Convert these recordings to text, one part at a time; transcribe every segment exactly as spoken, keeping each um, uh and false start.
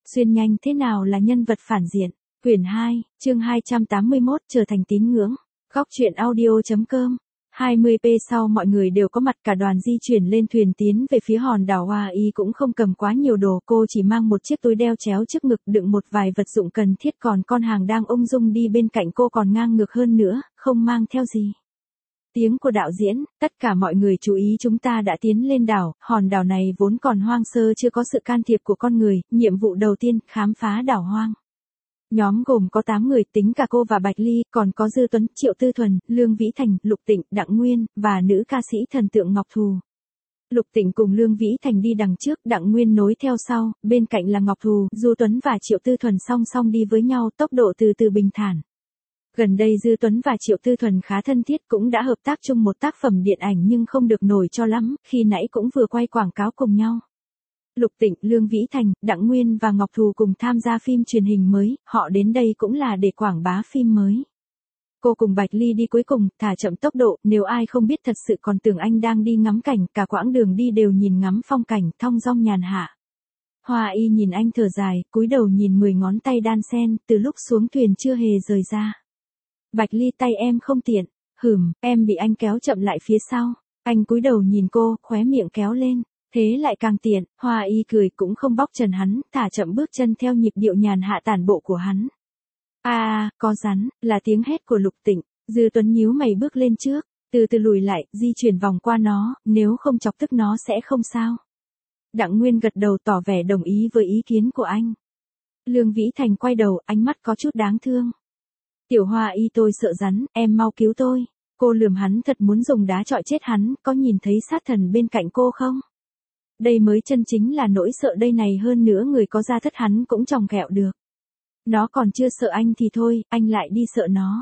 Xuyên nhanh thế nào là nhân vật phản diện. Quyển hai, chương hai trăm tám mươi mốt trở thành tín ngưỡng. Góc truyện audio.com. hai mươi p sau mọi người đều có mặt, cả đoàn di chuyển lên thuyền tiến về phía hòn đảo Hoa Y. Cũng không cầm quá nhiều đồ, cô chỉ mang một chiếc túi đeo chéo trước ngực đựng một vài vật dụng cần thiết, còn con hàng đang ung dung đi bên cạnh cô còn ngang ngược hơn nữa, không mang theo gì. Tiếng của đạo diễn, tất cả mọi người chú ý, chúng ta đã tiến lên đảo, hòn đảo này vốn còn hoang sơ chưa có sự can thiệp của con người, nhiệm vụ đầu tiên, khám phá đảo hoang. Nhóm gồm có tám người, tính cả cô và Bạch Ly, còn có Dư Tuấn, Triệu Tư Thuần, Lương Vĩ Thành, Lục Tịnh, Đặng Nguyên, và nữ ca sĩ thần tượng Ngọc Thù. Lục Tịnh cùng Lương Vĩ Thành đi đằng trước, Đặng Nguyên nối theo sau, bên cạnh là Ngọc Thù, Du Tuấn và Triệu Tư Thuần song song đi với nhau, tốc độ từ từ bình thản. Gần đây Dư Tuấn và Triệu Tư Thuần khá thân thiết, cũng đã hợp tác chung một tác phẩm điện ảnh nhưng không được nổi cho lắm, khi nãy cũng vừa quay quảng cáo cùng nhau. Lục Tịnh, Lương Vĩ Thành, Đặng Nguyên và Ngọc Thù cùng tham gia phim truyền hình mới, họ đến đây cũng là để quảng bá phim mới. Cô cùng Bạch Ly đi cuối cùng, thả chậm tốc độ, nếu ai không biết thật sự còn tưởng anh đang đi ngắm cảnh, cả quãng đường đi đều nhìn ngắm phong cảnh, thong dong nhàn hạ. Hoa Y nhìn anh thở dài, cúi đầu nhìn mười ngón tay đan sen, từ lúc xuống thuyền chưa hề rời ra. Bạch Ly, tay em không tiện. Hửm, em bị anh kéo chậm lại phía sau. Anh cúi đầu nhìn cô, khóe miệng kéo lên. Thế lại càng tiện. Hoa Y cười, cũng không bóc trần hắn, thả chậm bước chân theo nhịp điệu nhàn hạ tản bộ của hắn. A à, có rắn, là tiếng hét của Lục Tịnh. Dư Tuấn nhíu mày bước lên trước, từ từ lùi lại, di chuyển vòng qua nó, nếu không chọc tức nó sẽ không sao. Đặng Nguyên gật đầu tỏ vẻ đồng ý với ý kiến của anh. Lương Vĩ Thành quay đầu, ánh mắt có chút đáng thương. Tiểu Hoa Y, tôi sợ rắn, em mau cứu tôi. Cô lườm hắn, thật muốn dùng đá chọi chết hắn, có nhìn thấy sát thần bên cạnh cô không? Đây mới chân chính là nỗi sợ đây này, hơn nữa người có da thất hắn cũng chòng kẹo được. Nó còn chưa sợ anh thì thôi, anh lại đi sợ nó.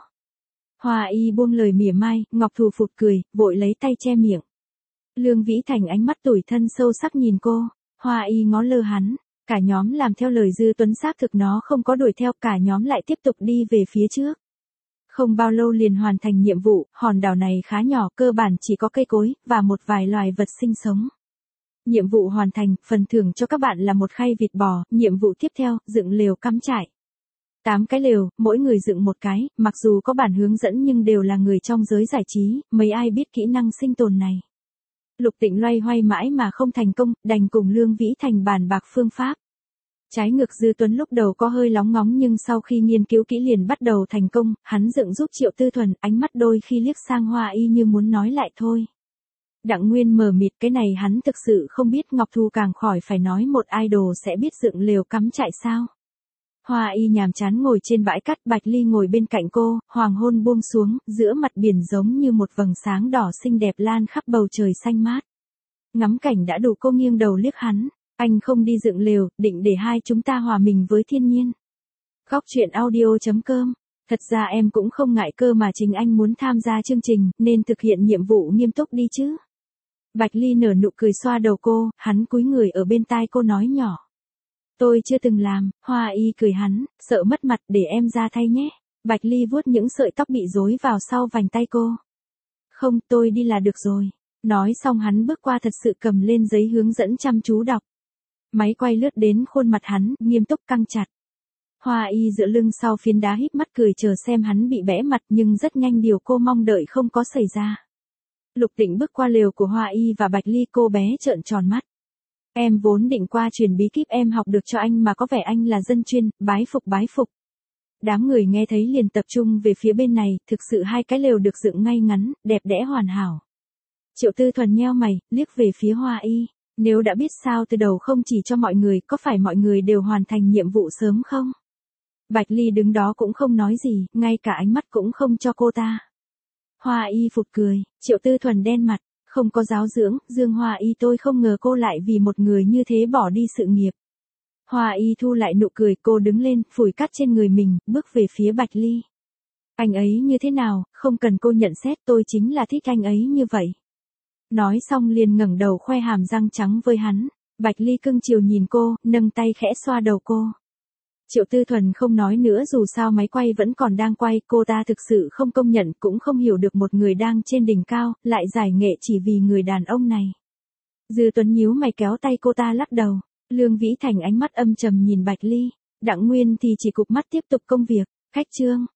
Hoa Y buông lời mỉa mai, Ngọc Thù phụt cười, vội lấy tay che miệng. Lương Vĩ Thành ánh mắt tủi thân sâu sắc nhìn cô, Hoa Y ngó lơ hắn. Cả nhóm làm theo lời Dư Tuấn, xác thực nó không có đuổi theo, cả nhóm lại tiếp tục đi về phía trước. Không bao lâu liền hoàn thành nhiệm vụ, hòn đảo này khá nhỏ, cơ bản chỉ có cây cối, và một vài loài vật sinh sống. Nhiệm vụ hoàn thành, phần thưởng cho các bạn là một khay vịt bò, nhiệm vụ tiếp theo, dựng lều cắm trại. Tám cái lều, mỗi người dựng một cái, mặc dù có bản hướng dẫn nhưng đều là người trong giới giải trí, mấy ai biết kỹ năng sinh tồn này. Lục Tịnh loay hoay mãi mà không thành công, đành cùng Lương Vĩ Thành bàn bạc phương pháp. Trái ngược Dư Tuấn lúc đầu có hơi lóng ngóng nhưng sau khi nghiên cứu kỹ liền bắt đầu thành công, hắn dựng giúp Triệu Tư Thuần, ánh mắt đôi khi liếc sang Hoa Y như muốn nói lại thôi. Đặng Nguyên mờ mịt, cái này hắn thực sự không biết. Ngọc Thù càng khỏi phải nói, một idol sẽ biết dựng lều cắm trại sao. Hoa Y nhàm chán ngồi trên bãi cát, Bạch Ly ngồi bên cạnh cô, hoàng hôn buông xuống, giữa mặt biển giống như một vầng sáng đỏ xinh đẹp lan khắp bầu trời xanh mát. Ngắm cảnh đã đủ, cô nghiêng đầu liếc hắn, anh không đi dựng lều, định để hai chúng ta hòa mình với thiên nhiên. Góc truyện audio.com. Thật ra em cũng không ngại cơ mà, chính anh muốn tham gia chương trình, nên thực hiện nhiệm vụ nghiêm túc đi chứ. Bạch Ly nở nụ cười xoa đầu cô, hắn cúi người ở bên tai cô nói nhỏ. Tôi chưa từng làm. Hoa Y cười hắn, sợ mất mặt, để em ra thay nhé. Bạch Ly vuốt những sợi tóc bị rối vào sau vành tay cô. Không, tôi đi là được rồi. Nói xong hắn bước qua, thật sự cầm lên giấy hướng dẫn chăm chú đọc. Máy quay lướt đến khuôn mặt hắn, nghiêm túc căng chặt. Hoa Y dựa lưng sau phiến đá híp mắt cười chờ xem hắn bị bẽ mặt, nhưng rất nhanh điều cô mong đợi không có xảy ra. Lục Tịnh bước qua lều của Hoa Y và Bạch Ly, cô bé trợn tròn mắt. Em vốn định qua truyền bí kíp em học được cho anh mà có vẻ anh là dân chuyên, bái phục bái phục. Đám người nghe thấy liền tập trung về phía bên này, thực sự hai cái lều được dựng ngay ngắn, đẹp đẽ hoàn hảo. Triệu Tư Thuần nheo mày, liếc về phía Hoa Y. Nếu đã biết sao từ đầu không chỉ cho mọi người, có phải mọi người đều hoàn thành nhiệm vụ sớm không? Bạch Ly đứng đó cũng không nói gì, ngay cả ánh mắt cũng không cho cô ta. Hoa Y phụt cười, Triệu Tư Thuần đen mặt, không có giáo dưỡng, Dương Hoa Y, tôi không ngờ cô lại vì một người như thế bỏ đi sự nghiệp. Hoa Y thu lại nụ cười, cô đứng lên, phủi cát trên người mình, bước về phía Bạch Ly. Anh ấy như thế nào, không cần cô nhận xét, tôi chính là thích anh ấy như vậy. Nói xong liền ngẩng đầu khoe hàm răng trắng với hắn. Bạch Ly cưng chiều nhìn cô, nâng tay khẽ xoa đầu cô. Triệu Tư Thuần không nói nữa, dù sao máy quay vẫn còn đang quay, cô ta thực sự không công nhận, cũng không hiểu được một người đang trên đỉnh cao, lại giải nghệ chỉ vì người đàn ông này. Dư Tuấn nhíu mày kéo tay cô ta lắc đầu. Lương Vĩ Thành ánh mắt âm trầm nhìn Bạch Ly, Đặng Nguyên thì chỉ cụp mắt tiếp tục công việc. Khách trương,